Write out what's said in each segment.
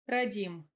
Радим.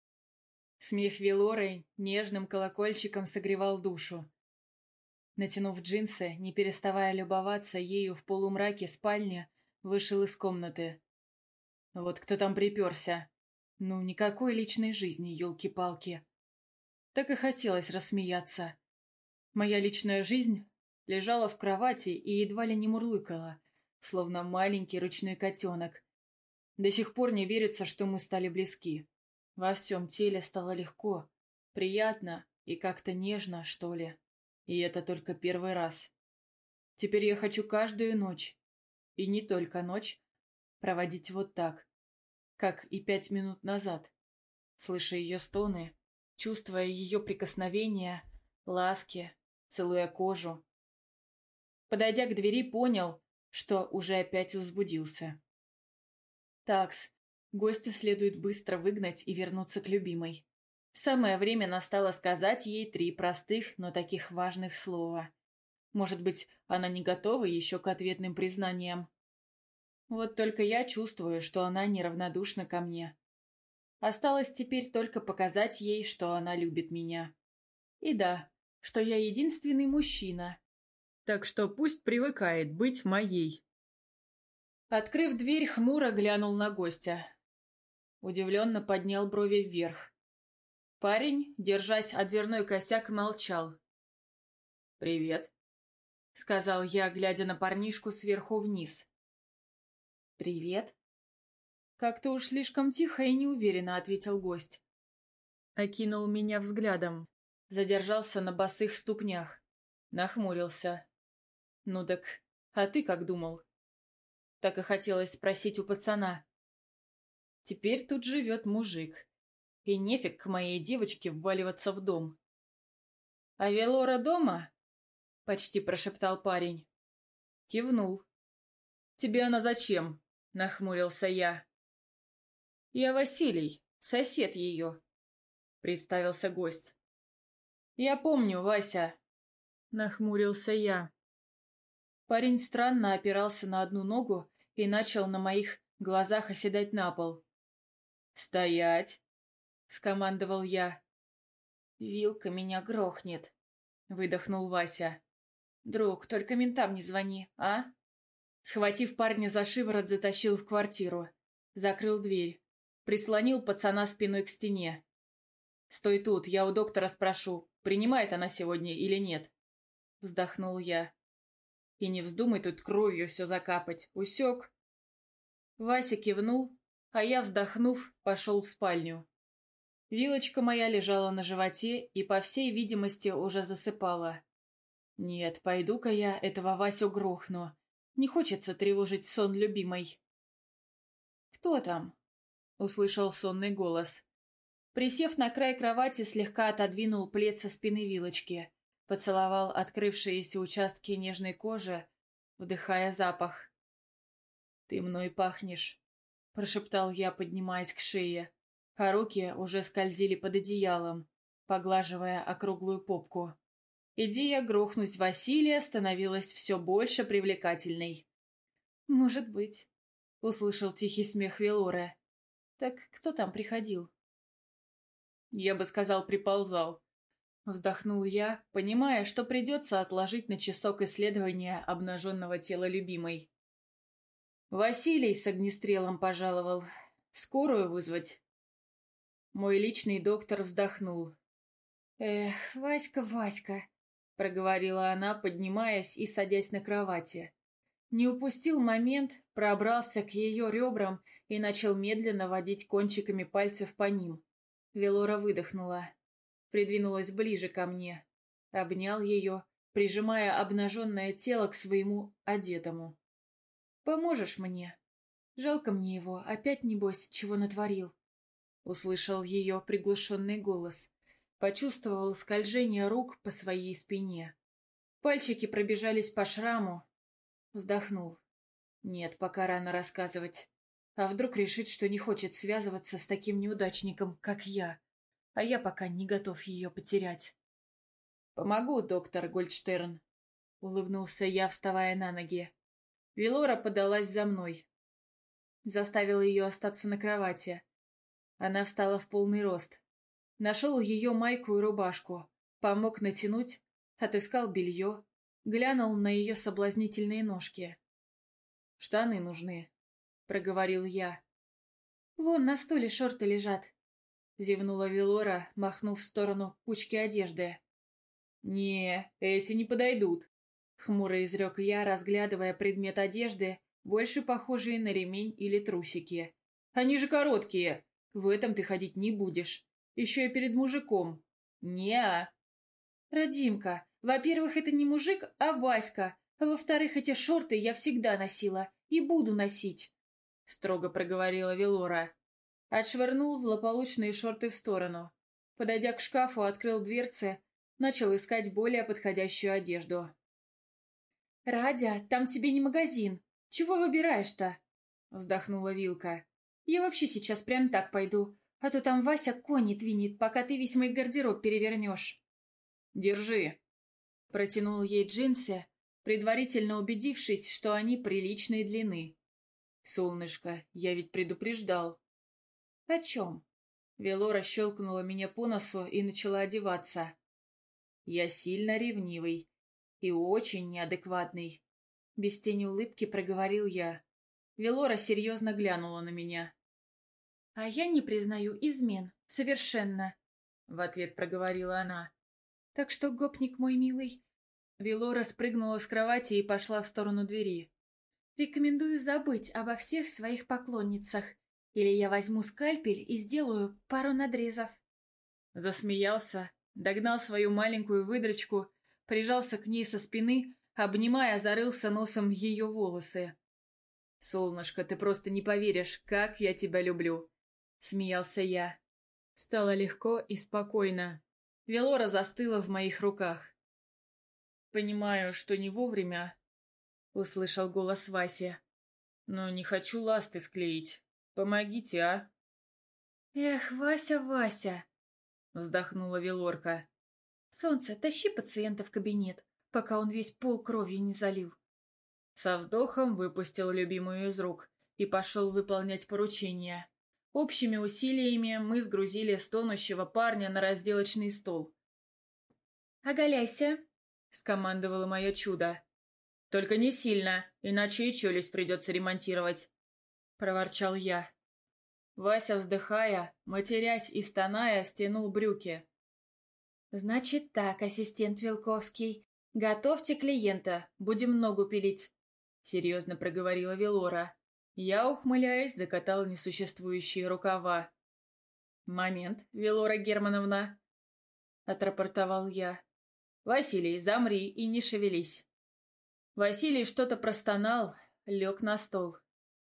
Смех Велоры нежным колокольчиком согревал душу. Натянув джинсы, не переставая любоваться ею в полумраке спальни, вышел из комнаты. Вот кто там приперся. Ну, никакой личной жизни, елки-палки. Так и хотелось рассмеяться. Моя личная жизнь лежала в кровати и едва ли не мурлыкала, словно маленький ручной котенок. До сих пор не верится, что мы стали близки. Во всем теле стало легко, приятно и как-то нежно, что ли. И это только первый раз. Теперь я хочу каждую ночь, и не только ночь, проводить вот так, как и 5 минут назад, слыша ее стоны, чувствуя ее прикосновения, ласки, целуя кожу. Подойдя к двери, понял, что уже опять возбудился. Такс, гостя следует быстро выгнать и вернуться к любимой. Самое время настало сказать ей 3 простых, но таких важных слова. Может быть, она не готова еще к ответным признаниям. Вот только я чувствую, что она неравнодушна ко мне. Осталось теперь только показать ей, что она любит меня. И да, что я единственный мужчина. Так что пусть привыкает быть моей. Открыв дверь, хмуро глянул на гостя. Удивленно поднял брови вверх. Парень, держась о дверной косяк, молчал. «Привет», — сказал я, глядя на парнишку сверху вниз. «Привет?» Как-то уж слишком тихо и неуверенно ответил гость. Окинул меня взглядом, задержался на босых ступнях, нахмурился. «Ну так, а ты как думал?» Так и хотелось спросить у пацана. Теперь тут живет мужик, и нефиг к моей девочке вваливаться в дом. «А Велора дома?» — почти прошептал парень. Кивнул. «Тебе она зачем?» — нахмурился я. «Я Василий, сосед ее», — представился гость. «Я помню, Вася», — нахмурился я. Парень странно опирался на одну ногу и начал на моих глазах оседать на пол. «Стоять!» — скомандовал я. «Вилка меня грохнет», — выдохнул Вася. «Друг, только ментам не звони, а?» Схватив парня за шиворот, затащил в квартиру. Закрыл дверь. Прислонил пацана спиной к стене. «Стой тут, я у доктора спрошу, принимает она сегодня или нет?» Вздохнул я. «И не вздумай тут кровью все закапать, усек?» Вася кивнул, а я, вздохнув, пошел в спальню. Вилочка моя лежала на животе и, по всей видимости, уже засыпала. Нет, пойду-ка я этого Васю грохну. Не хочется тревожить сон любимой. «Кто там?» — услышал сонный голос. Присев на край кровати, слегка отодвинул плед со спины Вилочки, поцеловал открывшиеся участки нежной кожи, вдыхая запах. «Ты мной пахнешь», — прошептал я, поднимаясь к шее, а руки уже скользили под одеялом, поглаживая округлую попку. Идея грохнуть Василия становилась все больше привлекательной. «Может быть», — услышал тихий смех Велоры. «Так кто там приходил?» «Я бы сказал, приползал», — вздохнул я, понимая, что придется отложить на часок исследования обнаженного тела любимой. «Василий с огнестрелом пожаловал. Скорую вызвать?» Мой личный доктор вздохнул. «Эх, Васька, Васька», — проговорила она, поднимаясь и садясь на кровати. Не упустил момент, пробрался к ее ребрам и начал медленно водить кончиками пальцев по ним. Велора выдохнула, придвинулась ближе ко мне, обнял ее, прижимая обнаженное тело к своему одетому. «Поможешь мне? Жалко мне его, опять, небось, чего натворил?» Услышал ее приглушенный голос. Почувствовал скольжение рук по своей спине. Пальчики пробежались по шраму. Вздохнул. Нет, пока рано рассказывать. А вдруг решит, что не хочет связываться с таким неудачником, как я, а я пока не готов ее потерять. «Помогу, доктор Гольдштерн», — улыбнулся я, вставая на ноги. Велора подалась за мной. Заставила ее остаться на кровати. Она встала в полный рост. Нашел ее майку и рубашку, помог натянуть, отыскал белье, глянул на ее соблазнительные ножки. «Штаны нужны», — проговорил я. «Вон на стуле шорты лежат», — зевнула Велора, махнув в сторону кучки одежды. «Не, эти не подойдут», — хмуро изрек я, разглядывая предмет одежды, больше похожий на ремень или трусики. «Они же короткие, в этом ты ходить не будешь, еще и перед мужиком. Не-а». «Радимка, во-первых, это не мужик, а Васька, а во-вторых, эти шорты я всегда носила и буду носить», — строго проговорила Велора. Отшвырнул злополучные шорты в сторону. Подойдя к шкафу, открыл дверцы, начал искать более подходящую одежду. «Радя, там тебе не магазин. Чего выбираешь-то?» — вздохнула Вилка. «Я вообще сейчас прям так пойду, а то там Вася кони двинет, пока ты весь мой гардероб перевернешь». «Держи», — протянул ей джинсы, предварительно убедившись, что они приличной длины. «Солнышко, я ведь предупреждал». «О чем?» Велора щелкнула меня по носу и начала одеваться. «Я сильно ревнивый и очень неадекватный», — без тени улыбки проговорил я. Велора серьезно глянула на меня. «А я не признаю измен, совершенно», — в ответ проговорила она. «Так что, гопник мой милый...» Велора спрыгнула с кровати и пошла в сторону двери. «Рекомендую забыть обо всех своих поклонницах, или я возьму скальпель и сделаю пару надрезов». Засмеялся, догнал свою маленькую выдрочку, прижался к ней со спины, обнимая, зарылся носом в ее волосы. «Солнышко, ты просто не поверишь, как я тебя люблю!» — смеялся я. Стало легко и спокойно. Велора застыла в моих руках. «Понимаю, что не вовремя», — услышал голос Васи. «Но не хочу ласты склеить. Помогите, а?» «Эх, Вася, Вася!» — вздохнула Велорка. «Солнце, тащи пациента в кабинет, пока он весь пол кровью не залил». Со вздохом выпустил любимую из рук и пошел выполнять поручение. Общими усилиями мы сгрузили стонущего парня на разделочный стол. «Оголяйся!» — скомандовало мое чудо. «Только не сильно, иначе и челюсть придется ремонтировать», — проворчал я. Вася, вздыхая, матерясь и стоная, стянул брюки. «Значит так, ассистент Вилковский, готовьте клиента, будем ногу пилить», — серьезно проговорила Велора. Я, ухмыляясь, закатал несуществующие рукава. «Момент, Велора Германовна», — отрапортовал я. «Василий, замри и не шевелись». Василий что-то простонал, лег на стол.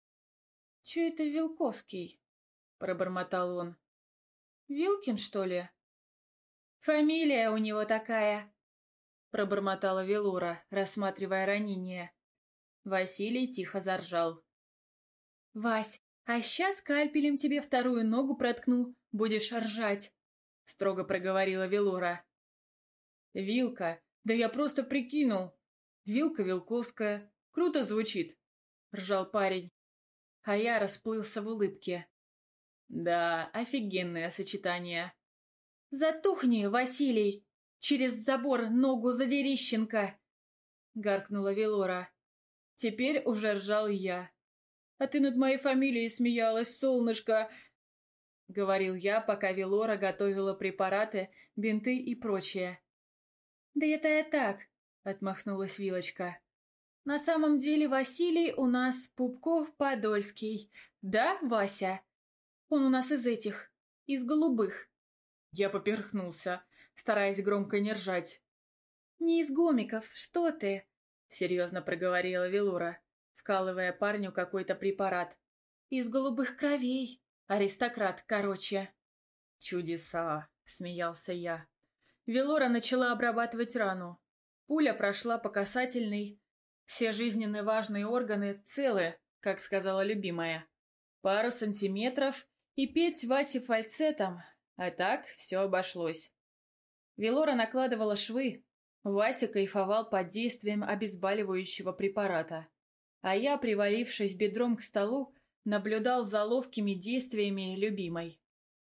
«Че это Вилковский?» — пробормотал он. «Вилкин, что ли?» «Фамилия у него такая», — пробормотала Велора, рассматривая ранение. Василий тихо заржал. «Вась, а щас скальпелем тебе вторую ногу проткну, будешь ржать», — строго проговорила Велора. «Вилка, да я просто прикинул. Вилка Вилковская. Круто звучит», — ржал парень. А я расплылся в улыбке. «Да, офигенное сочетание». «Затухни, Василий! Через забор ногу задери, щенка!» — гаркнула Велора. Теперь уже ржал я. «А ты над моей фамилией смеялась, солнышко!» — говорил я, пока Велора готовила препараты, бинты и прочее. «Да это я так!» — отмахнулась Вилочка. «На самом деле Василий у нас Пупков-Подольский. Да, Вася? Он у нас из этих, из голубых». Я поперхнулся, стараясь громко не ржать. «Не из гомиков, что ты?» — серьезно проговорила Велора, вкалывая парню какой-то препарат. «Из голубых кровей. Аристократ, короче». «Чудеса!» — смеялся я. Велора начала обрабатывать рану. Пуля прошла по касательной. Все жизненно важные органы целы, как сказала любимая. Пару сантиметров и петь Васе фальцетом, а так все обошлось. Велора накладывала швы. Вася кайфовал под действием обезболивающего препарата. А я, привалившись бедром к столу, наблюдал за ловкими действиями любимой.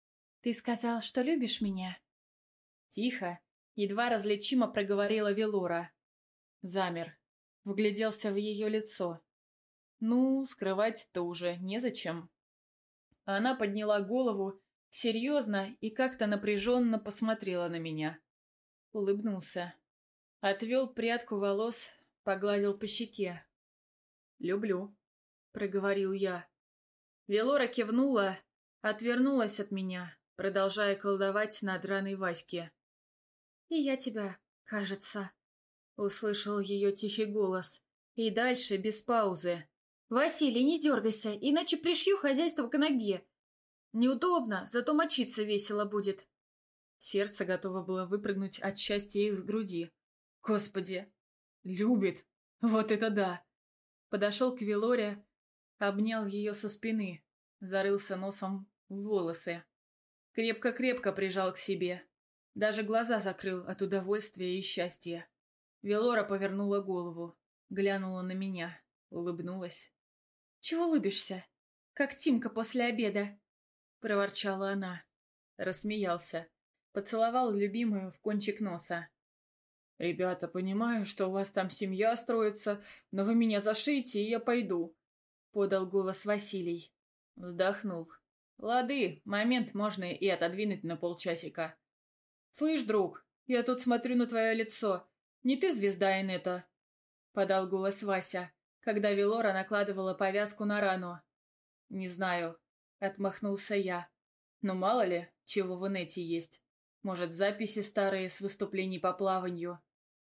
«Ты сказал, что любишь меня?» Тихо, едва различимо проговорила Велора. Замер, вгляделся в ее лицо. Ну, скрывать-то уже незачем. Она подняла голову, серьезно и как-то напряженно посмотрела на меня. Улыбнулся. Отвел прядку волос, погладил по щеке. «Люблю», — проговорил я. Велора кивнула, отвернулась от меня, продолжая колдовать над раной Васьки. «И я тебя, кажется», — услышал ее тихий голос. И дальше, без паузы. «Василий, не дергайся, иначе пришью хозяйство к ноге. Неудобно, зато мочиться весело будет». Сердце готово было выпрыгнуть от счастья из груди. Господи, любит, вот это да! Подошел к Велоре, обнял ее со спины, зарылся носом в волосы. Крепко-крепко прижал к себе. Даже глаза закрыл от удовольствия и счастья. Велора повернула голову, глянула на меня, улыбнулась. «Чего улыбишься? Как Тимка после обеда?» — проворчала она. Рассмеялся. Поцеловал любимую в кончик носа. «Ребята, понимаю, что у вас там семья строится, но вы меня зашейте, и я пойду», — подал голос Василий. Вздохнул. «Лады, момент можно и отодвинуть на полчасика». «Слышь, друг, я тут смотрю на твое лицо. Не ты звезда Инета?» — подал голос Вася, когда Велора накладывала повязку на рану. «Не знаю», — отмахнулся я. «Но мало ли, чего в инете есть. Может, записи старые с выступлений по плаванию?»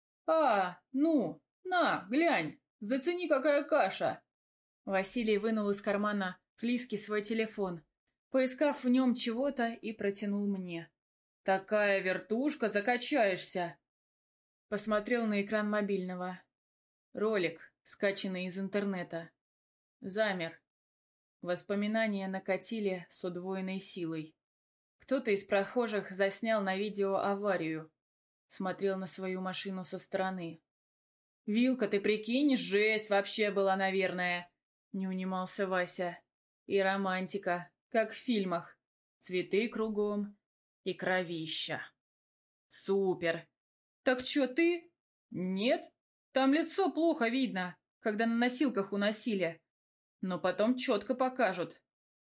Ну, на, глянь, зацени, какая каша!» Василий вынул из кармана флиски свой телефон, поискав в нем чего-то, и протянул мне. «Такая вертушка, закачаешься!» Посмотрел на экран мобильного. Ролик, скачанный из интернета. Замер. Воспоминания накатили с удвоенной силой. Кто-то из прохожих заснял на видео аварию. Смотрел на свою машину со стороны. «Вилка, ты прикинь, жесть вообще была, наверное!» Не унимался Вася. «И романтика, как в фильмах. Цветы кругом и кровища. Супер! Так чё ты? Нет? Там лицо плохо видно, когда на носилках уносили. Но потом четко покажут».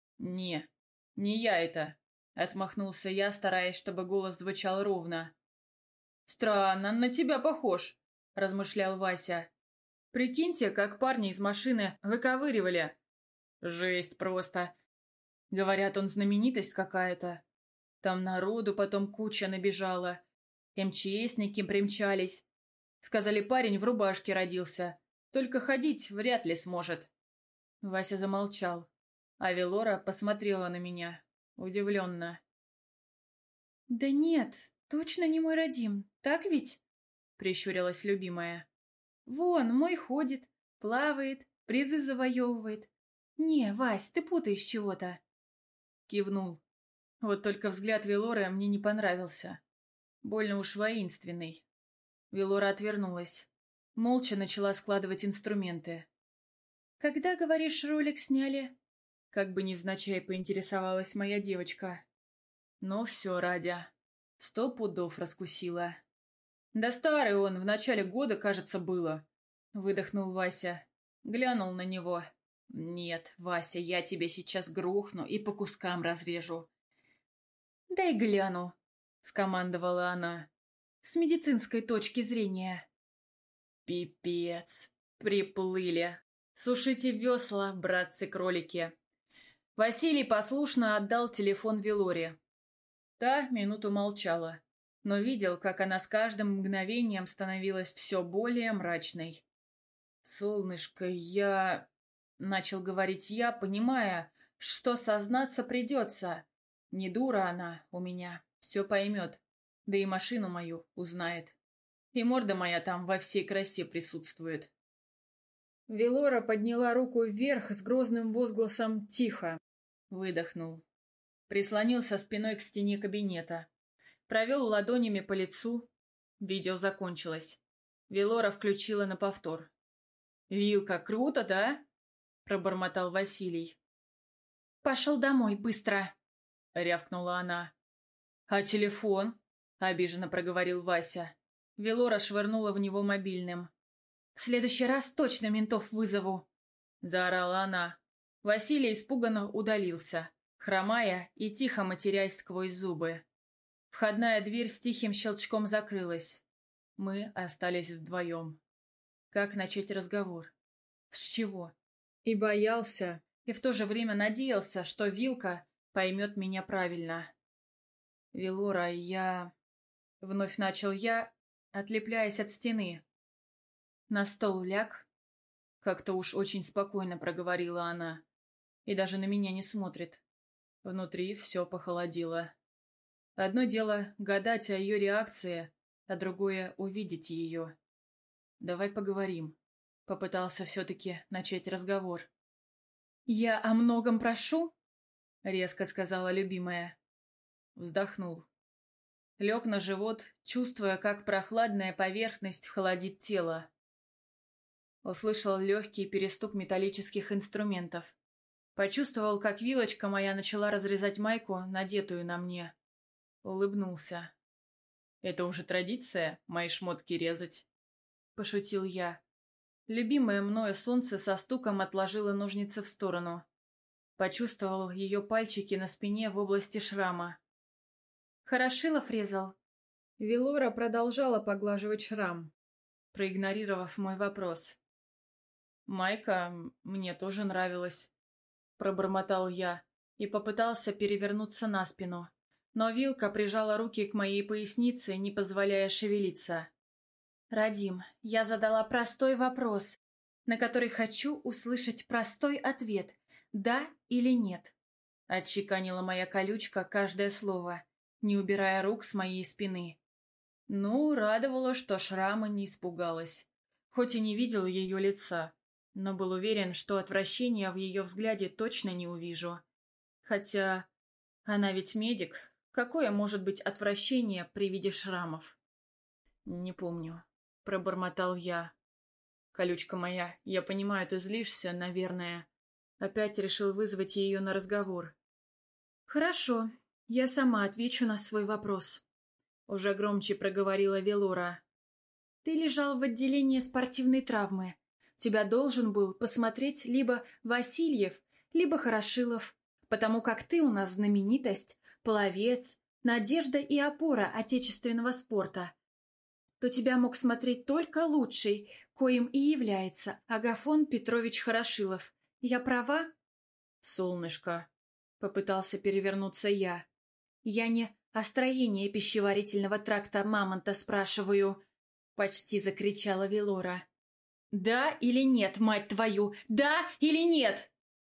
Не я это», — отмахнулся я, стараясь, чтобы голос звучал ровно. «Странно, на тебя похож», — размышлял Вася. «Прикиньте, как парни из машины выковыривали. Жесть просто. Говорят, он знаменитость какая-то. Там народу потом куча набежала. МЧСники примчались. Сказали, парень в рубашке родился. Только ходить вряд ли сможет». Вася замолчал, а Велора посмотрела на меня, удивленно. «Да нет, точно не мой родим, так ведь?» — прищурилась любимая. «Вон, мой ходит, плавает, призы завоевывает. Не, Вась, ты путаешь чего-то». Кивнул. Вот только взгляд Велоры мне не понравился. Больно уж воинственный. Велора отвернулась. Молча начала складывать инструменты. «Когда, говоришь, ролик сняли?» Как бы невзначай поинтересовалась моя девочка. «Ну все, Радя, 100 пудов раскусила». «Да старый он, в начале года, кажется, было», — выдохнул Вася. Глянул на него. «Нет, Вася, я тебя сейчас грохну и по кускам разрежу». «Дай гляну», — скомандовала она. «С медицинской точки зрения». «Пипец, приплыли. Сушите весла, братцы-кролики». Василий послушно отдал телефон Велоре. Та минуту молчала, но видел, как она с каждым мгновением становилась все более мрачной. «Солнышко, я...» — начал говорить я, понимая, что сознаться придется. Не дура она у меня, все поймет, да и машину мою узнает. И морда моя там во всей красе присутствует. Велора подняла руку вверх с грозным возгласом «Тихо!» Выдохнул. Прислонился спиной к стене кабинета. Провел ладонями по лицу. Видео закончилось. Велора включила на повтор. «Вилка, круто, да?» — пробормотал Василий. «Пошел домой, быстро!» — рявкнула она. «А телефон?» — обиженно проговорил Вася. Велора швырнула в него мобильным. «В следующий раз точно ментов вызову!» — заорала она. Василий испуганно удалился, хромая и тихо матерясь сквозь зубы. Входная дверь с тихим щелчком закрылась. Мы остались вдвоем. Как начать разговор? С чего? И боялся, и в то же время надеялся, что Вилка поймет меня правильно. «Велора, я...» — вновь начал я, отлепляясь от стены. «На стол ляг?» — как-то уж очень спокойно проговорила она. И даже на меня не смотрит. Внутри все похолодело. Одно дело гадать о ее реакции, а другое — увидеть ее. «Давай поговорим», — попытался все-таки начать разговор. «Я о многом прошу?» — резко сказала любимая. Вздохнул. Лег на живот, чувствуя, как прохладная поверхность холодит тело. Услышал легкий перестук металлических инструментов. Почувствовал, как вилочка моя начала разрезать майку, надетую на мне. Улыбнулся. «Это уже традиция, мои шмотки резать?» Пошутил я. Любимое мною солнце со стуком отложило ножницы в сторону. Почувствовал ее пальчики на спине в области шрама. «Хорошилов резал?» Велора продолжала поглаживать шрам, проигнорировав мой вопрос. «Майка мне тоже нравилась», — пробормотал я и попытался перевернуться на спину. Но Вилка прижала руки к моей пояснице, не позволяя шевелиться. «Радим, я задала простой вопрос, на который хочу услышать простой ответ, да или нет», — отчеканила моя колючка каждое слово, не убирая рук с моей спины. Ну, радовало, что шрама не испугалась. Хоть и не видел ее лица, но был уверен, что отвращения в ее взгляде точно не увижу. Хотя она ведь медик. Какое может быть отвращение при виде шрамов? «Не помню», — пробормотал я. «Колючка моя, я понимаю, ты злишься, наверное». Опять решил вызвать ее на разговор. «Хорошо, я сама отвечу на свой вопрос», — уже громче проговорила Велора. «Ты лежал в отделении спортивной травмы. Тебя должен был посмотреть либо Васильев, либо Хорошилов, потому как ты у нас знаменитость, пловец, надежда и опора отечественного спорта. То тебя мог смотреть только лучший, коим и является Агафон Петрович Хорошилов. Я права?» «Солнышко», — попытался перевернуться я. «Я не о строении пищеварительного тракта мамонта спрашиваю», — почти закричала Велора. «Да или нет, мать твою? Да или нет?»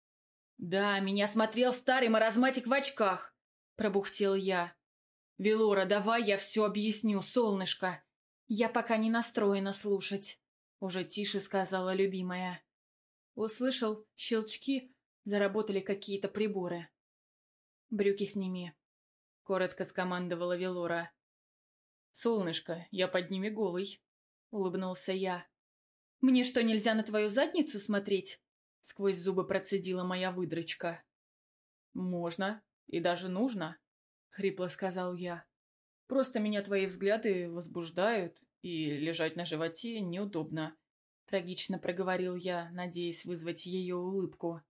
«Да, меня смотрел старый маразматик в очках», — пробухтел я. «Велора, давай я все объясню, солнышко». «Я пока не настроена слушать», — уже тише сказала любимая. Услышал щелчки, заработали какие-то приборы. «Брюки сними», — коротко скомандовала Велора. «Солнышко, я под ними голый», — улыбнулся я. «Мне что, нельзя на твою задницу смотреть?» — сквозь зубы процедила моя выдрочка. «Можно, и даже нужно», — хрипло сказал я. «Просто меня твои взгляды возбуждают, и лежать на животе неудобно», — трагично проговорил я, надеясь вызвать ее улыбку.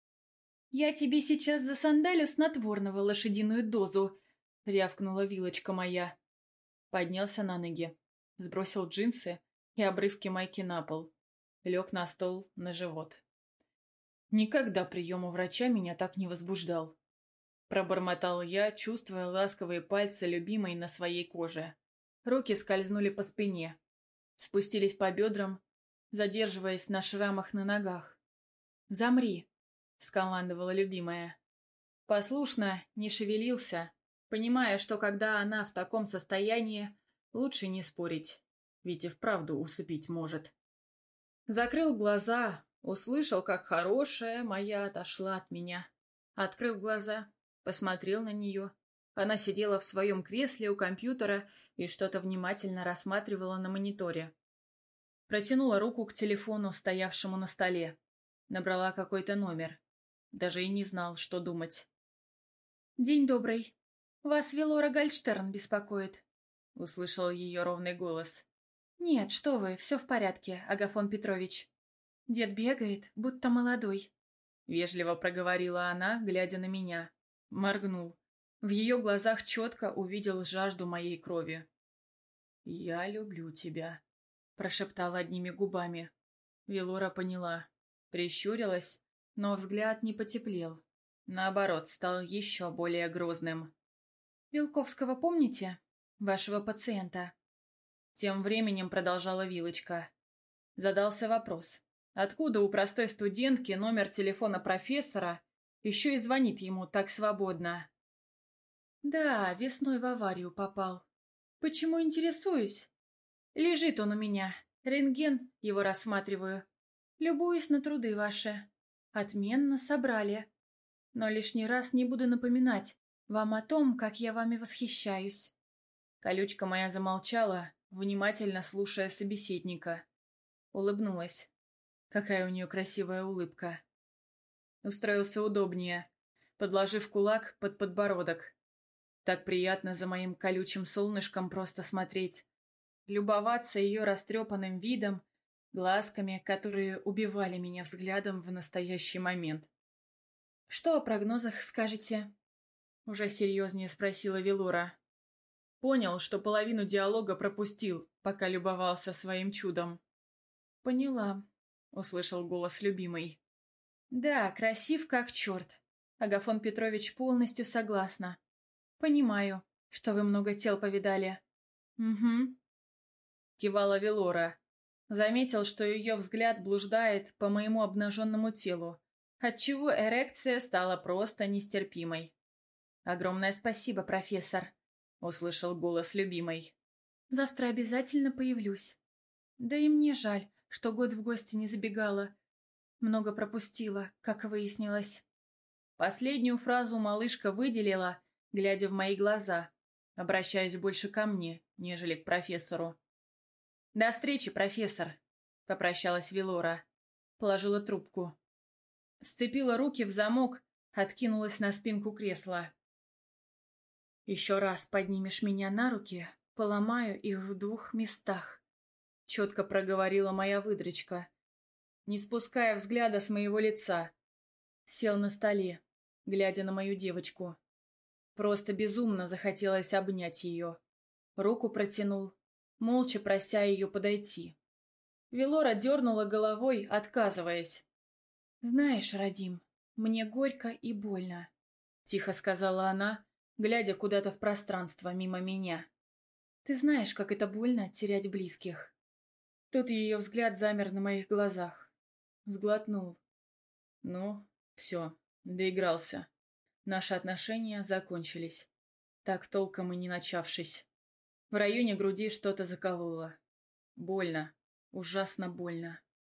«Я тебе сейчас засандалю снотворного лошадиную дозу», — рявкнула вилочка моя. Поднялся на ноги, сбросил джинсы и обрывки майки на пол. Лег на стол на живот. Никогда прием у врача меня так не возбуждал. Пробормотал я, чувствуя ласковые пальцы любимой на своей коже. Руки скользнули по спине, спустились по бедрам, задерживаясь на шрамах на ногах. «Замри», — скомандовала любимая. Послушно не шевелился, понимая, что когда она в таком состоянии, лучше не спорить, ведь и вправду усыпить может. Закрыл глаза, услышал, как хорошая моя отошла от меня. Открыл глаза, посмотрел на нее. Она сидела в своем кресле у компьютера и что-то внимательно рассматривала на мониторе. Протянула руку к телефону, стоявшему на столе. Набрала какой-то номер. Даже и не знал, что думать. «День добрый», «Вас Велора Гальштерн беспокоит», — услышал ее ровный голос. «Нет, что вы, все в порядке, Агафон Петрович. Дед бегает, будто молодой», — вежливо проговорила она, глядя на меня. Моргнул. В ее глазах четко увидел жажду моей крови. «Я люблю тебя», — прошептал одними губами. Велора поняла. Прищурилась, но взгляд не потеплел. Наоборот, стал еще более грозным. «Белковского помните? Вашего пациента?» Тем временем продолжала Вилочка. Задался вопрос. Откуда у простой студентки номер телефона профессора еще и звонит ему так свободно? «Да, весной в аварию попал. Почему интересуюсь? Лежит он у меня. Рентген его рассматриваю. Любуюсь на труды ваши. Отменно собрали. Но лишний раз не буду напоминать вам о том, как я вами восхищаюсь». Колючка моя замолчала, внимательно слушая собеседника. Улыбнулась. Какая у нее красивая улыбка. Устроился удобнее, подложив кулак под подбородок. Так приятно за моим колючим солнышком просто смотреть. Любоваться ее растрепанным видом, глазками, которые убивали меня взглядом в настоящий момент. «Что о прогнозах скажете?» Уже серьезнее спросила Велора. Понял, что половину диалога пропустил, пока любовался своим чудом. «Поняла», — услышал голос любимой. «Да, красив как черт. Агафон Петрович полностью согласна. Понимаю, что вы много тел повидали». «Угу», — кивала Велора. Заметил, что ее взгляд блуждает по моему обнаженному телу, отчего эрекция стала просто нестерпимой. «Огромное спасибо, профессор», — услышал голос любимой. «Завтра обязательно появлюсь. Да и мне жаль, что год в гости не забегала. Много пропустила, как выяснилось». Последнюю фразу малышка выделила, глядя в мои глаза, обращаясь больше ко мне, нежели к профессору. «До встречи, профессор», — попрощалась Велора. Положила трубку. Сцепила руки в замок, откинулась на спинку кресла. «Еще раз поднимешь меня на руки, поломаю их в 2 местах», — четко проговорила моя выдрочка, не спуская взгляда с моего лица. Сел на столе, глядя на мою девочку. Просто безумно захотелось обнять ее. Руку протянул, молча прося ее подойти. Велора дернула головой, отказываясь. «Знаешь, Радим, мне горько и больно», — тихо сказала она, глядя куда-то в пространство мимо меня. «Ты знаешь, как это больно терять близких». Тут ее взгляд замер на моих глазах. Сглотнул. Ну, все, доигрался. Наши отношения закончились, так толком и не начавшись. В районе груди что-то закололо. Больно, ужасно больно.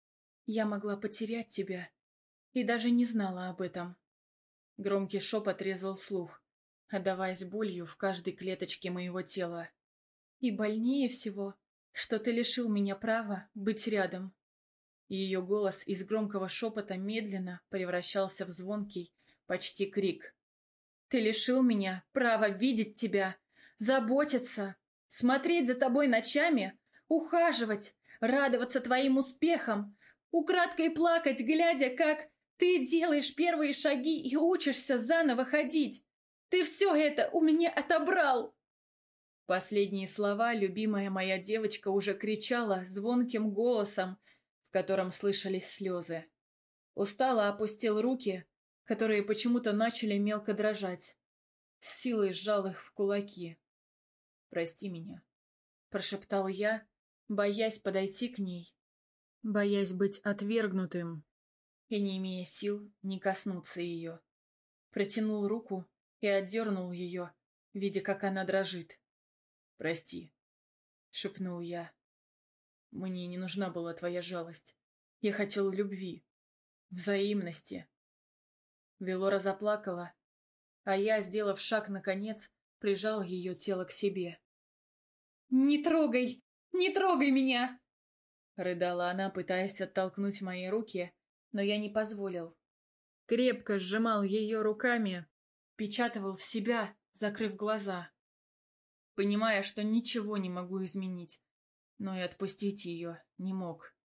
Я могла потерять тебя и даже не знала об этом. Громкий шепот резал слух, отдаваясь болью в каждой клеточке моего тела. И больнее всего, что ты лишил меня права быть рядом. Ее голос из громкого шепота медленно превращался в звонкий, почти крик. «Ты лишил меня права видеть тебя, заботиться, смотреть за тобой ночами, ухаживать, радоваться твоим успехам, украдкой плакать, глядя, как ты делаешь первые шаги и учишься заново ходить. Ты все это у меня отобрал!» Последние слова любимая моя девочка уже кричала звонким голосом, в котором слышались слезы. Устало опустил руки, которые почему-то начали мелко дрожать. С силой сжал их в кулаки. «Прости меня», — прошептал я, боясь подойти к ней, боясь быть отвергнутым и не имея сил не коснуться ее. Протянул руку и отдернул ее, видя, как она дрожит. «Прости», — шепнул я. «Мне не нужна была твоя жалость. Я хотел любви, взаимности». Велора заплакала, а я, сделав шаг наконец, прижал ее тело к себе. «Не трогай! Не трогай меня!» Рыдала она, пытаясь оттолкнуть мои руки, но я не позволил. Крепко сжимал ее руками, впечатывал в себя, закрыв глаза, понимая, что ничего не могу изменить, но и отпустить ее не мог.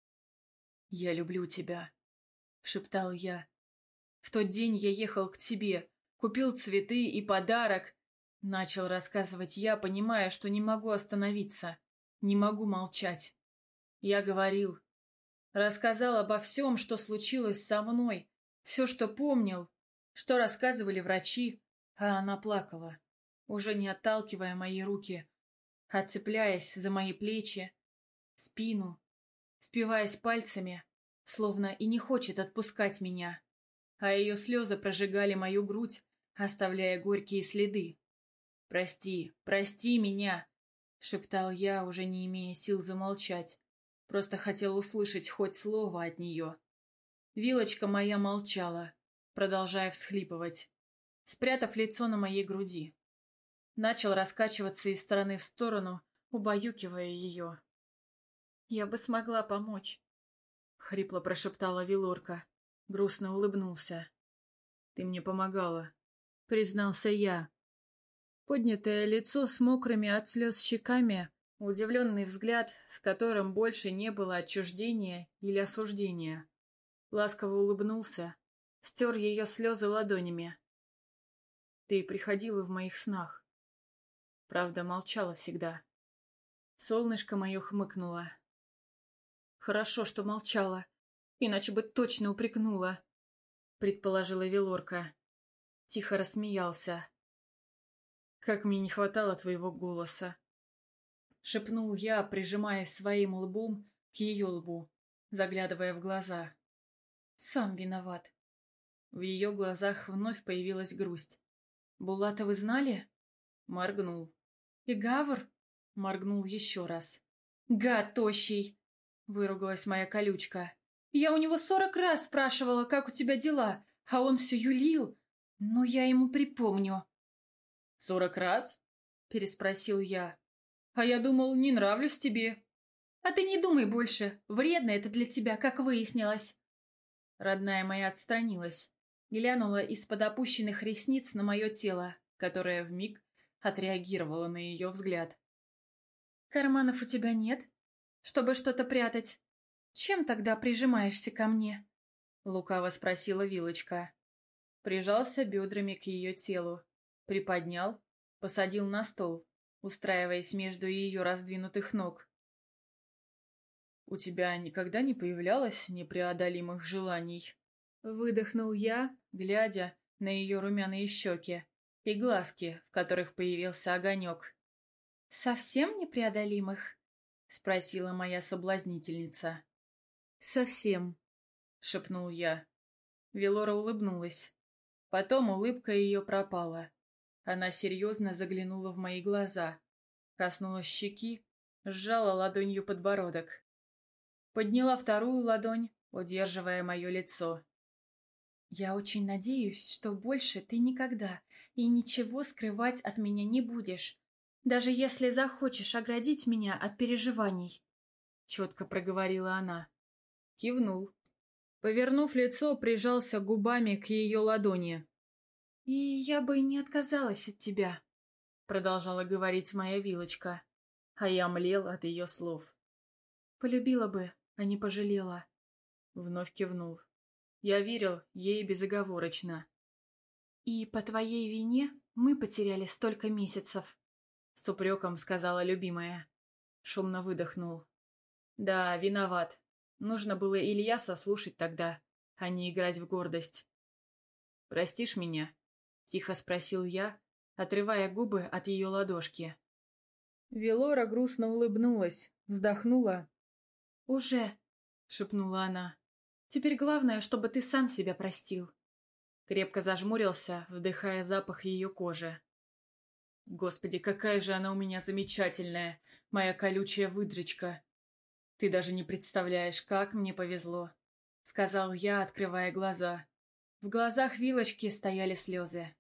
«Я люблю тебя», — шептал я. «В тот день я ехал к тебе, купил цветы и подарок», — начал рассказывать я, понимая, что не могу остановиться, не могу молчать. Я говорил, рассказал обо всем, что случилось со мной, все, что помнил, что рассказывали врачи, а она плакала, уже не отталкивая мои руки, а цепляясь за мои плечи, спину, впиваясь пальцами, словно и не хочет отпускать меня, а ее слезы прожигали мою грудь, оставляя горькие следы. «Прости, прости меня!» — шептал я, уже не имея сил замолчать. Просто хотел услышать хоть слово от нее. Вилочка моя молчала, продолжая всхлипывать, спрятав лицо на моей груди. Начал раскачиваться из стороны в сторону, убаюкивая ее. «Я бы смогла помочь», — хрипло прошептала Вилорка. Грустно улыбнулся. «Ты мне помогала», — признался я. Поднятое лицо с мокрыми от слез щеками, удивленный взгляд, в котором больше не было отчуждения или осуждения. Ласково улыбнулся, стер ее слезы ладонями. «Ты приходила в моих снах». Правда, молчала всегда. Солнышко мое хмыкнуло. «Хорошо, что молчала, иначе бы точно упрекнула», — предположила Вилорка. Тихо рассмеялся. «Как мне не хватало твоего голоса!» Шепнул я, прижимаясь своим лбом к ее лбу, заглядывая в глаза. «Сам виноват». В ее глазах вновь появилась грусть. «Булатовы знали?» Моргнул. «И Гавр?» Моргнул еще раз. «Гад тощий!» Выругалась моя колючка. «Я у него 40 раз спрашивала, как у тебя дела, а он все юлил. Но я ему припомню». 40 раз?» — переспросил я. «А я думал, не нравлюсь тебе». «А ты не думай больше, вредно это для тебя, как выяснилось». Родная моя отстранилась, глянула из-под опущенных ресниц на мое тело, которое вмиг отреагировало на ее взгляд. «Карманов у тебя нет, чтобы что-то прятать? Чем тогда прижимаешься ко мне?» — лукаво спросила Вилочка. Прижался бедрами к ее телу, приподнял, посадил на стол, устраиваясь между ее раздвинутых ног. «У тебя никогда не появлялось непреодолимых желаний?» Выдохнул я, глядя на ее румяные щеки и глазки, в которых появился огонек. «Совсем непреодолимых?» — спросила моя соблазнительница. «Совсем», — шепнул я. Велора улыбнулась. Потом улыбка ее пропала. Она серьезно заглянула в мои глаза, коснулась щеки, сжала ладонью подбородок. Подняла вторую ладонь, удерживая мое лицо. «Я очень надеюсь, что больше ты никогда и ничего скрывать от меня не будешь, даже если захочешь оградить меня от переживаний», — четко проговорила она. Кивнул. Повернув лицо, прижался губами к ее ладони. «И я бы не отказалась от тебя», — продолжала говорить моя Вилочка, а я млел от ее слов. «Полюбила бы, а не пожалела», — вновь кивнул. Я верил ей безоговорочно. «И по твоей вине мы потеряли столько месяцев», — с упреком сказала любимая. Шумно выдохнул. «Да, виноват. Нужно было Ильяса слушать тогда, а не играть в гордость». «Простишь меня?» — тихо спросил я, отрывая губы от ее ладошки. Велора грустно улыбнулась, вздохнула. «Уже», — шепнула она. «Теперь главное, чтобы ты сам себя простил». Крепко зажмурился, вдыхая запах ее кожи. «Господи, какая же она у меня замечательная, моя колючая выдрочка! Ты даже не представляешь, как мне повезло», — сказал я, открывая глаза. В глазах Вилочки стояли слезы.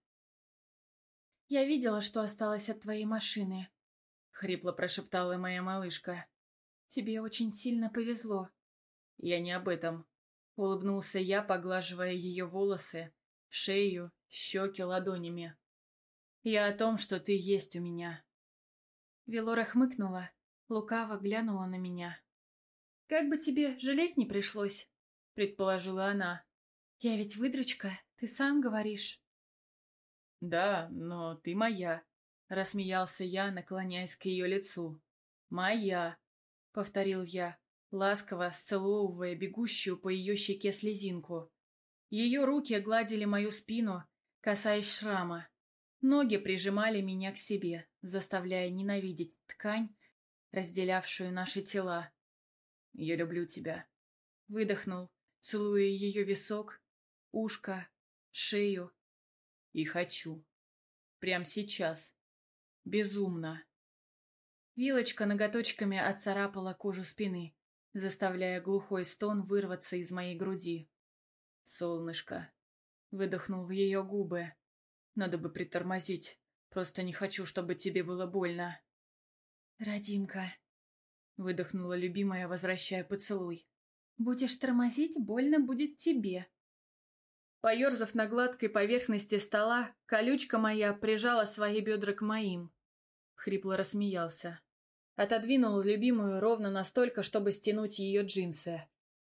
«Я видела, что осталось от твоей машины», — хрипло прошептала моя малышка. «Тебе очень сильно повезло». «Я не об этом», — улыбнулся я, поглаживая ее волосы, шею, щеки ладонями. Я о том, что ты есть у меня». Велора хмыкнула, лукаво глянула на меня. «Как бы тебе жалеть не пришлось», — предположила она. «Я ведь выдрочка, ты сам говоришь». «Да, но ты моя», — рассмеялся я, наклоняясь к ее лицу. «Моя», — повторил я, ласково сцеловывая бегущую по ее щеке слезинку. Ее руки гладили мою спину, касаясь шрама. Ноги прижимали меня к себе, заставляя ненавидеть ткань, разделявшую наши тела. «Я люблю тебя», — выдохнул, целуя ее висок, ушко, шею. «И хочу. Прямо сейчас. Безумно». Вилочка ноготочками отцарапала кожу спины, заставляя глухой стон вырваться из моей груди. «Солнышко», — выдохнул в ее губы. «Надо бы притормозить. Просто не хочу, чтобы тебе было больно». «Родимка», — выдохнула любимая, возвращая поцелуй. «Будешь тормозить, больно будет тебе». Поерзав на гладкой поверхности стола, колючка моя прижала свои бедра к моим. Хрипло рассмеялся. Отодвинул любимую ровно настолько, чтобы стянуть ее джинсы.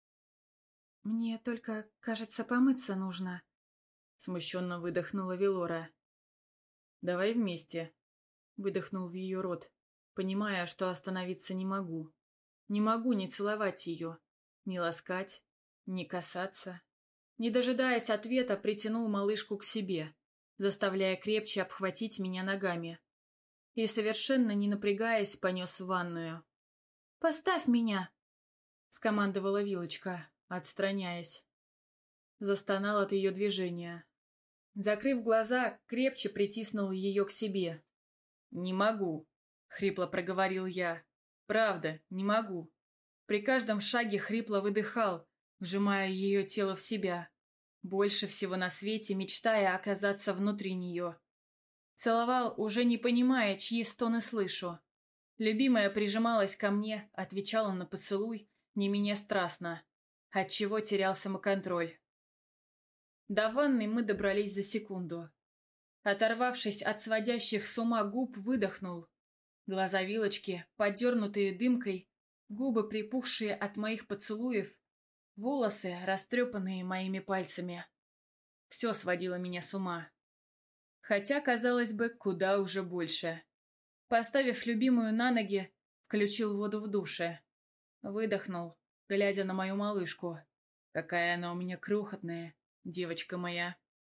«Мне только, кажется, помыться нужно», — смущенно выдохнула Велора. «Давай вместе», — выдохнул в ее рот, понимая, что остановиться не могу. Не могу не целовать ее, не ласкать, не касаться. Не дожидаясь ответа, притянул малышку к себе, заставляя крепче обхватить меня ногами. И, совершенно не напрягаясь, понес в ванную. «Поставь меня!» — скомандовала Вилочка, отстраняясь. Застонал от ее движения. Закрыв глаза, крепче притиснул ее к себе. «Не могу», — хрипло проговорил я. «Правда, не могу». При каждом шаге хрипло выдыхал, вжимая ее тело в себя, больше всего на свете мечтая оказаться внутри нее. Целовал, уже не понимая, чьи стоны слышу. Любимая прижималась ко мне, отвечала на поцелуй, не менее страстно, отчего терял самоконтроль. До ванной мы добрались за секунду. Оторвавшись от сводящих с ума губ, выдохнул. Глаза Вилочки, подернутые дымкой, губы, припухшие от моих поцелуев, волосы, растрепанные моими пальцами. Все сводило меня с ума. Хотя, казалось бы, куда уже больше. Поставив любимую на ноги, включил воду в душе. Выдохнул, глядя на мою малышку. Какая она у меня крохотная, девочка моя.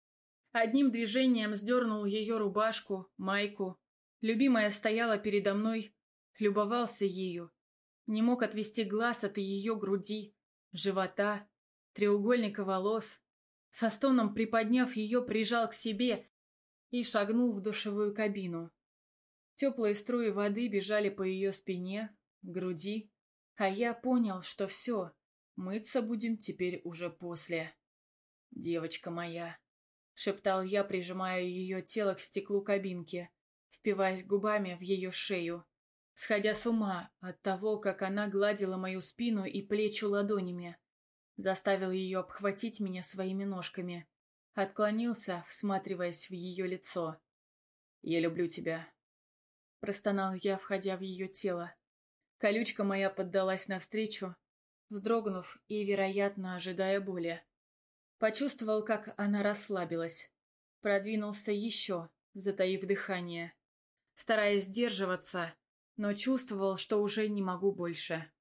Одним движением сдернул ее рубашку, майку. Любимая стояла передо мной, любовался ею. Не мог отвести глаз от ее груди, живота, треугольника волос. Со стоном приподняв ее, прижал к себе и шагнул в душевую кабину. Теплые струи воды бежали по ее спине, груди, а я понял, что все, мыться будем теперь уже после. «Девочка моя», — шептал я, прижимая ее тело к стеклу кабинки, впиваясь губами в ее шею, сходя с ума от того, как она гладила мою спину и плечи ладонями, заставил ее обхватить меня своими ножками, отклонился, всматриваясь в ее лицо. «Я люблю тебя», — простонал я, входя в ее тело. Колючка моя поддалась навстречу, вздрогнув и, вероятно, ожидая боли. Почувствовал, как она расслабилась. Продвинулся еще, затаив дыхание, стараясь сдерживаться, но чувствовал, что уже не могу больше.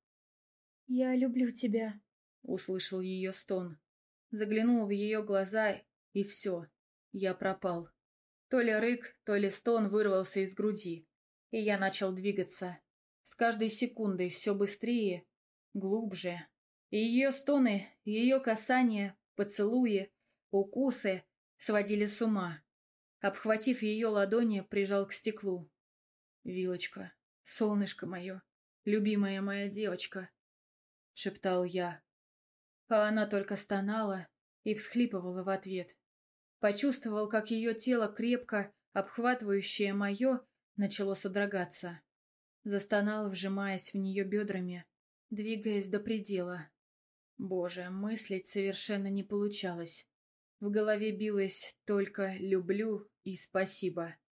«Я люблю тебя», — услышал ее стон. Заглянул в ее глаза, и все, я пропал. То ли рык, то ли стон вырвался из груди, и я начал двигаться. С каждой секундой все быстрее, глубже. И ее стоны, ее касания, поцелуи, укусы сводили с ума. Обхватив ее ладони, прижал к стеклу. «Вилочка, солнышко мое, любимая моя девочка», — шептал я. А она только стонала и всхлипывала в ответ. Почувствовал, как ее тело, крепко обхватывающее мое, начало содрогаться. Застонал, вжимаясь в нее бедрами, двигаясь до предела. Боже, мыслить совершенно не получалось. В голове билось только «люблю» и «спасибо».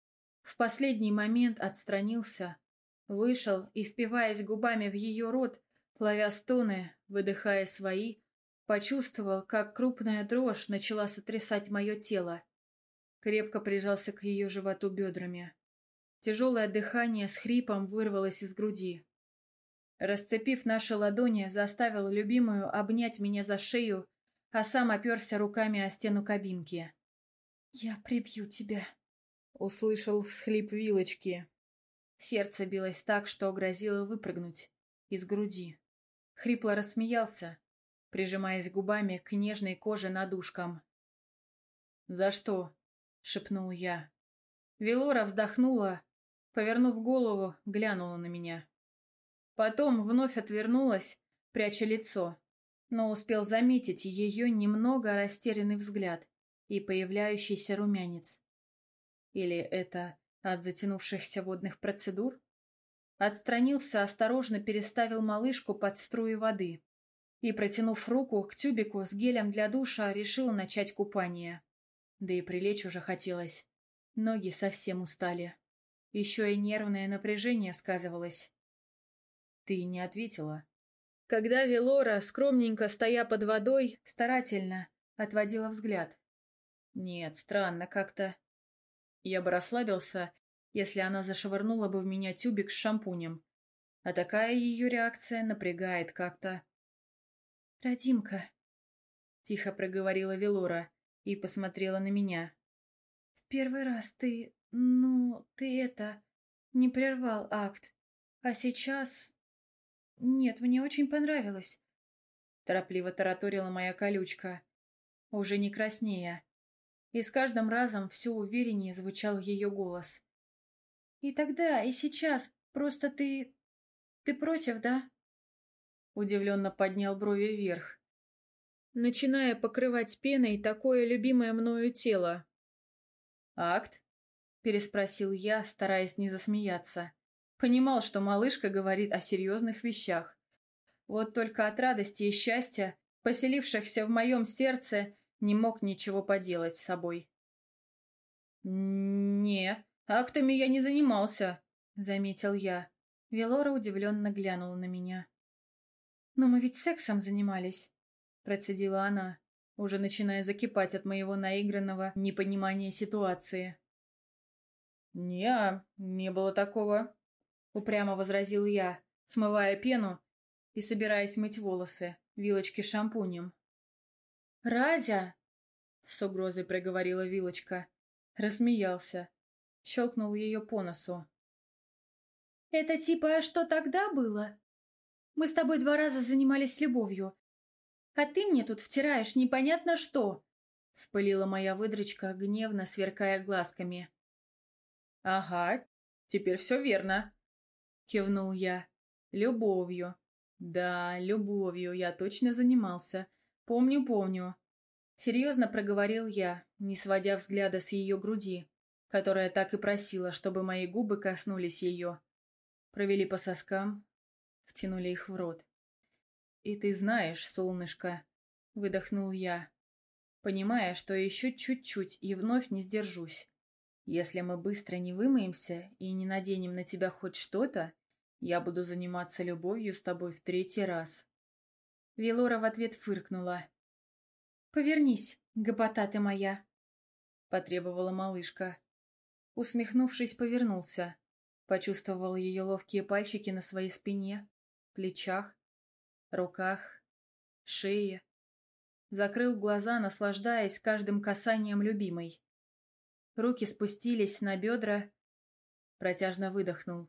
В последний момент отстранился, вышел и, впиваясь губами в ее рот, ловя стоны, выдыхая свои, почувствовал, как крупная дрожь начала сотрясать мое тело. Крепко прижался к ее животу бедрами. Тяжелое дыхание с хрипом вырвалось из груди. Расцепив наши ладони, заставил любимую обнять меня за шею, а сам оперся руками о стену кабинки. «Я прибью тебя», — услышал всхлип Вилочки. Сердце билось так, что грозило выпрыгнуть из груди. Хрипло рассмеялся, прижимаясь губами к нежной коже над ушком. «За что?» — шепнул я. Велора вздохнула, повернув голову, глянула на меня. Потом вновь отвернулась, пряча лицо, но успел заметить ее немного растерянный взгляд и появляющийся румянец. Или это от затянувшихся водных процедур? Отстранился, осторожно переставил малышку под струю воды и, протянув руку к тюбику с гелем для душа, решил начать купание. Да и прилечь уже хотелось. Ноги совсем устали. Еще и нервное напряжение сказывалось. «Ты не ответила». Когда Велора, скромненько стоя под водой, старательно отводила взгляд. «Нет, странно как-то». Я бы расслабился, если она зашвырнула бы в меня тюбик с шампунем. А такая ее реакция напрягает как-то. «Радимка», — тихо проговорила Велора и посмотрела на меня. «В первый раз ты не прервал акт. А сейчас... Нет, мне очень понравилось», — торопливо тараторила моя колючка, уже не краснея. И с каждым разом все увереннее звучал ее голос. «И тогда, и сейчас, просто ты против, да?» Удивленно поднял брови вверх, начиная покрывать пеной такое любимое мною тело. «Акт?» — переспросил я, стараясь не засмеяться. Понимал, что малышка говорит о серьезных вещах. Вот только от радости и счастья, поселившихся в моем сердце, не мог ничего поделать с собой. «Не, актами я не занимался», — заметил я. Велора удивленно глянула на меня. «Но мы ведь сексом занимались», — процедила она, уже начиная закипать от моего наигранного непонимания ситуации. Не было такого», — упрямо возразил я, смывая пену и собираясь мыть волосы, вилочки шампунем. «Радя!» — с угрозой проговорила Вилочка. Рассмеялся. Щелкнул ее по носу. «Это типа, что тогда было? Мы с тобой 2 раза занимались любовью, а ты мне тут втираешь непонятно что!» — вспылила моя выдрочка, гневно сверкая глазками. «Ага, теперь все верно», — кивнул я. «Любовью. Да, любовью я точно занимался. Помню. Серьезно проговорил я, не сводя взгляда с ее груди, которая так и просила, чтобы мои губы коснулись ее. Провели по соскам, втянули их в рот. «И ты знаешь, солнышко», — выдохнул я, понимая, что еще чуть-чуть и вновь не сдержусь. «Если мы быстро не вымоемся и не наденем на тебя хоть что-то, я буду заниматься любовью с тобой в 3-й раз». Велора в ответ фыркнула. «Повернись, гопота ты моя», — потребовала малышка. Усмехнувшись, повернулся. Почувствовал ее ловкие пальчики на своей спине, плечах, руках, шее. Закрыл глаза, наслаждаясь каждым касанием любимой. Руки спустились на бедра. Протяжно выдохнул.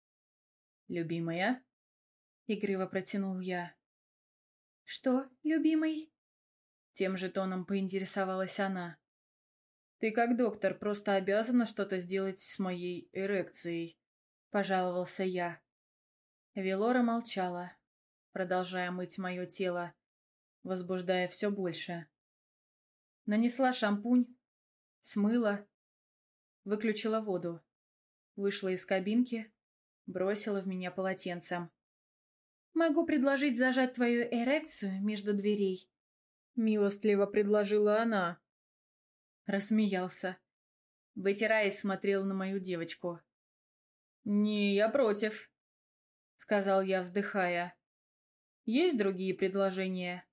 «Любимая?» — игриво протянул я. «Что, любимый?» Тем же тоном поинтересовалась она. «Ты как доктор просто обязана что-то сделать с моей эрекцией», — пожаловался я. Велора молчала, продолжая мыть мое тело, возбуждая все больше. Нанесла шампунь, смыла, выключила воду, вышла из кабинки, бросила в меня полотенцем. «Могу предложить зажать твою эрекцию между дверей», — милостливо предложила она. Рассмеялся. Вытираясь, смотрел на мою девочку. «Не, я против», — сказал я, вздыхая. «Есть другие предложения?»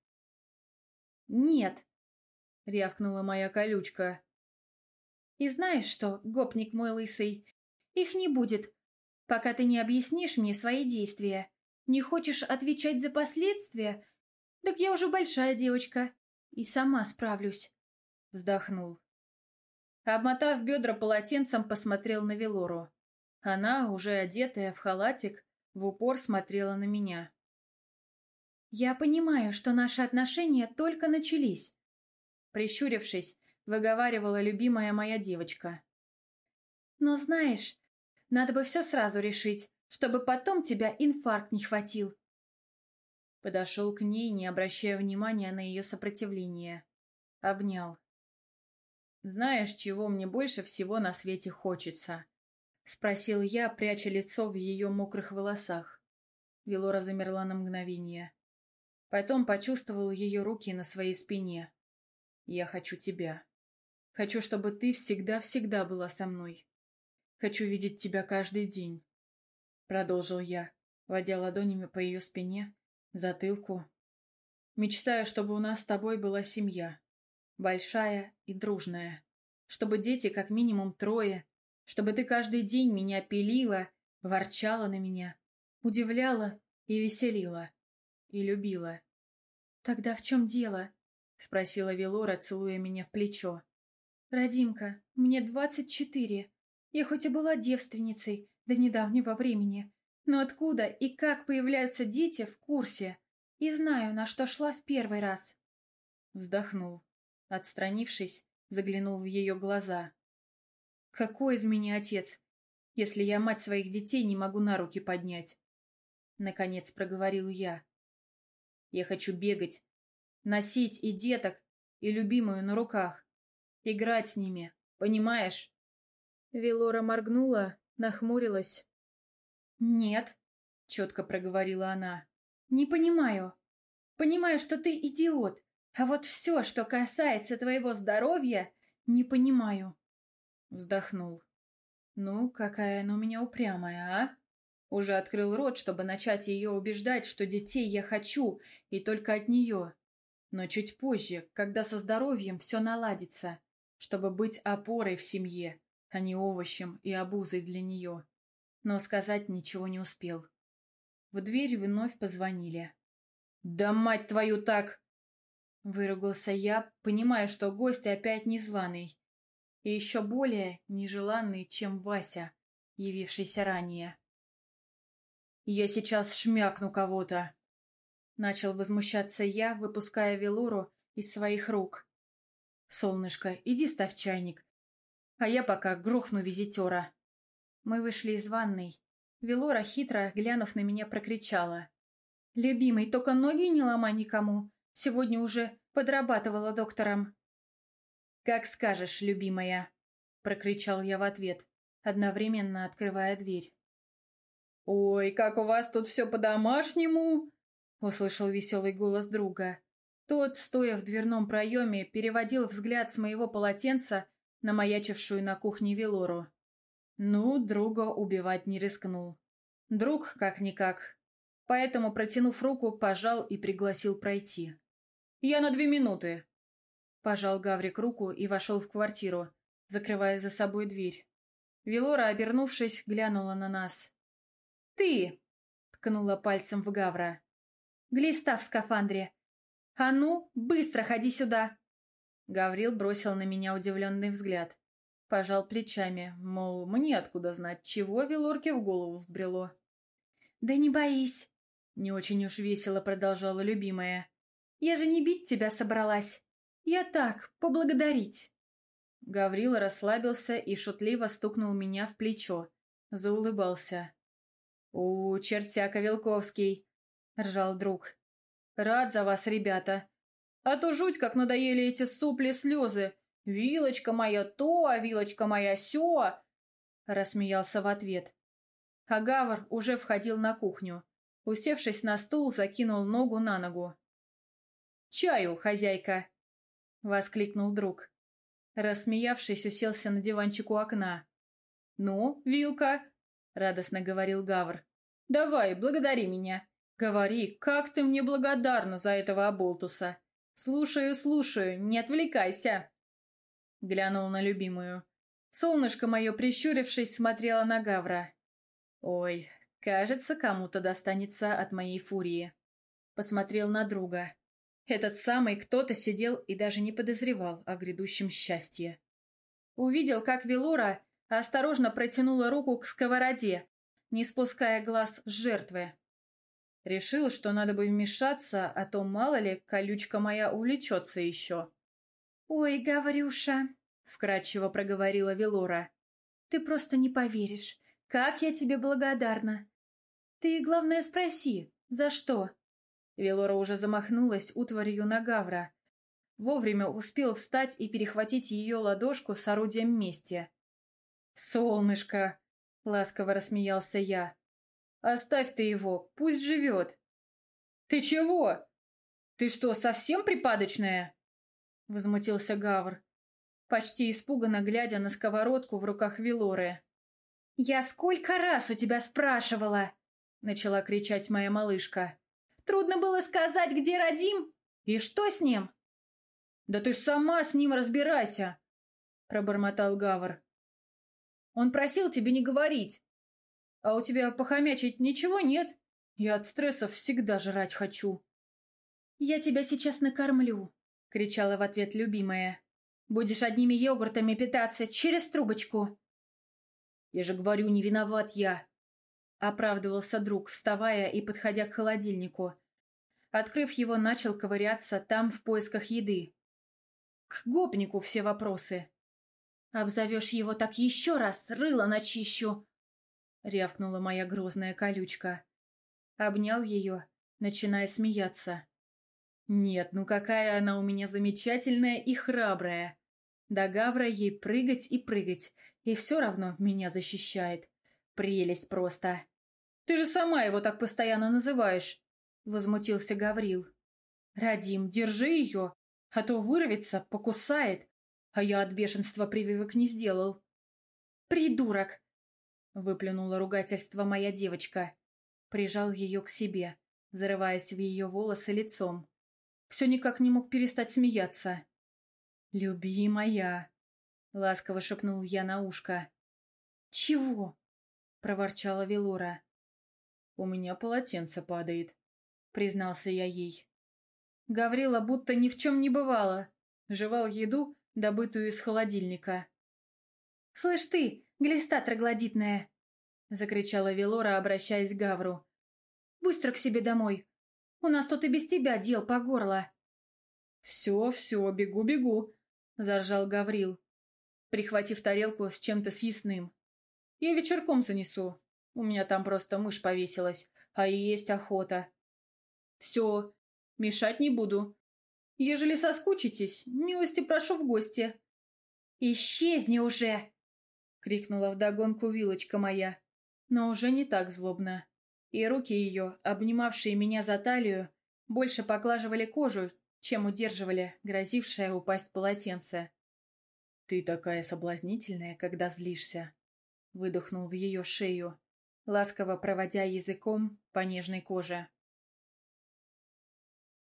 «Нет», — рявкнула моя колючка. и знаешь что, гопник мой лысый, их не будет, пока ты не объяснишь мне свои действия. Не хочешь отвечать за последствия? Так я уже большая девочка и сама справлюсь», — вздохнул. Обмотав бедра полотенцем, посмотрел на Велору. Она, уже одетая в халатик, в упор смотрела на меня. «Я понимаю, что наши отношения только начались», — прищурившись, выговаривала любимая моя девочка. «но знаешь, надо бы все сразу решить, чтобы потом тебя инфаркт не хватил». Подошел к ней, не обращая внимания на ее сопротивление. Обнял. «Знаешь, чего мне больше всего на свете хочется?» — спросил я, пряча лицо в ее мокрых волосах. Велора замерла на мгновение. Потом почувствовал ее руки на своей спине. «Я хочу тебя. Хочу, чтобы ты всегда-всегда была со мной. Хочу видеть тебя каждый день», — продолжил я, водя ладонями по ее спине, затылку. «Мечтаю, чтобы у нас с тобой была семья. Большая и дружная. Чтобы дети как минимум 3. Чтобы ты каждый день меня пилила, ворчала на меня, удивляла и веселила. И любила». «Тогда в чем дело?» — спросила Велора, целуя меня в плечо. «Родимка, мне 24. Я хоть и была девственницей до недавнего времени, но откуда и как появляются дети в курсе, и знаю, на что шла в первый раз». Вздохнул. Отстранившись, заглянул в ее глаза. «Какой из меня отец, если я мать своих детей не могу на руки поднять?» Наконец проговорил я. «Я хочу бегать, носить и деток, и любимую на руках, играть с ними, понимаешь?» Велора моргнула, нахмурилась. «Нет», — четко проговорила она. «не понимаю. Понимаю, что ты идиот, а вот все, что касается твоего здоровья, не понимаю». Вздохнул. «Ну, какая она у меня упрямая, а?» Уже открыл рот, чтобы начать ее убеждать, что детей я хочу, и только от нее. Но чуть позже, когда со здоровьем все наладится, чтобы быть опорой в семье, а не овощем и обузой для нее. Но сказать ничего не успел. В дверь вновь позвонили. «Да мать твою так!» Выругался я, понимая, что гость опять незваный. И еще более нежеланный, чем Вася, явившийся ранее. «Я сейчас шмякну кого-то!» Начал возмущаться я, выпуская Велору из своих рук. «Солнышко, иди ставь чайник, а я пока грохну визитера». Мы вышли из ванной. Велора, хитро глянув на меня, прокричала. «Любимый, только ноги не ломай никому. Сегодня уже подрабатывала доктором». «Как скажешь, любимая», — прокричал я в ответ, одновременно открывая дверь. «Ой, как у вас тут все по-домашнему!» — услышал веселый голос друга. Тот, стоя в дверном проеме, переводил взгляд с моего полотенца на маячившую на кухне Велору. Ну, друга убивать не рискнул. Друг как-никак. Поэтому, протянув руку, пожал и пригласил пройти. «Я на 2 минуты!» Пожал Гаврик руку и вошел в квартиру, закрывая за собой дверь. Велора, обернувшись, глянула на нас. «Ты!» — ткнула пальцем в Гавра. «Глиста в скафандре! А ну, быстро ходи сюда!» Гаврил бросил на меня удивленный взгляд. Пожал плечами, мол, мне откуда знать, чего Велорке в голову взбрело. «Да не боись!» — не очень уж весело продолжала любимая. «Я же не бить тебя собралась. Я так, поблагодарить». Гаврил расслабился и шутливо стукнул меня в плечо. Заулыбался. Чертяка Вилковский!» — ржал друг. «Рад за вас, ребята. А то жуть, как надоели эти сопли-слезы. Вилочка моя то, а вилочка моя сё!» — рассмеялся в ответ. А Гавр уже входил на кухню. Усевшись на стул, закинул ногу на ногу. «Чаю, хозяйка!» — воскликнул друг. Рассмеявшись, уселся на диванчик у окна. «Ну, Вилка», — радостно говорил Гавр, — «давай, благодари меня. Говори, как ты мне благодарна за этого оболтуса. Слушаю, слушаю, не отвлекайся». Глянул на любимую. Солнышко мое, прищурившись, смотрело на Гавра. «Ой, кажется, кому-то достанется от моей фурии». Посмотрел на друга. Этот самый кто-то сидел и даже не подозревал о грядущем счастье. Увидел, как Велора осторожно протянула руку к сковороде, не спуская глаз с жертвы. Решил, что надо бы вмешаться, а то, мало ли, колючка моя увлечется еще. «Ой, Гаврюша», — вкратчиво проговорила Велора, — «ты просто не поверишь, как я тебе благодарна. Ты, главное, спроси, за что?» Велора уже замахнулась утварью на Гавра. Вовремя успел встать и перехватить ее ладошку с орудием мести. «Солнышко!» — ласково рассмеялся я. «Оставь ты его, пусть живет». «Ты чего? Ты что, совсем припадочная?» — возмутился Гавр, почти испуганно глядя на сковородку в руках Велоры. «Я сколько раз у тебя спрашивала!» — начала кричать моя малышка. «Трудно было сказать, где Радим? И что с ним?» «Да ты сама с ним разбирайся!» — пробормотал Гавр. «Он просил тебе не говорить. А у тебя похомячить ничего нет? Я от стрессов всегда жрать хочу». «Я тебя сейчас накормлю», — кричала в ответ любимая. «Будешь одними йогуртами питаться через трубочку». «Я же говорю, не виноват я», — оправдывался друг, вставая и подходя к холодильнику. Открыв его, начал ковыряться там в поисках еды. «К гопнику все вопросы». «Обзовешь его так еще раз, рыло начищу», — рявкнула моя грозная колючка. Обнял ее, начиная смеяться. «Нет, ну какая она у меня замечательная и храбрая. До Гавра ей прыгать и прыгать, и все равно меня защищает. Прелесть просто. Ты же сама его так постоянно называешь», — возмутился Гаврил. «Радим, держи ее, а то вырвется, покусает, а я от бешенства прививок не сделал». «Придурок!» — выплюнула ругательство моя девочка. Прижал ее к себе, зарываясь в ее волосы лицом. Все никак не мог перестать смеяться. «Любимая!» — ласково шепнул я на ушко. «Чего?» — проворчала Велора. «У меня полотенце падает», — признался я ей. Гаврила будто ни в чем не бывало. Жевал еду, добытую из холодильника. «Слышь ты, глиста троглодитная!» — закричала Велора, обращаясь к Гавру. «Быстро к себе домой! У нас тут и без тебя дел по горло!» «Все, все, бегу-бегу!» — заржал Гаврил, прихватив тарелку с чем-то съестным. «Я вечерком занесу. У меня там просто мышь повесилась, а и есть охота. Все, мешать не буду. Ежели соскучитесь, милости прошу в гости». «Исчезни уже!» — крикнула вдогонку Вилочка моя, но уже не так злобно. И руки ее, обнимавшие меня за талию, больше поглаживали кожу, чем удерживали грозившее упасть полотенце. «Ты такая соблазнительная, когда злишься», — выдохнул в ее шею, ласково проводя языком по нежной коже.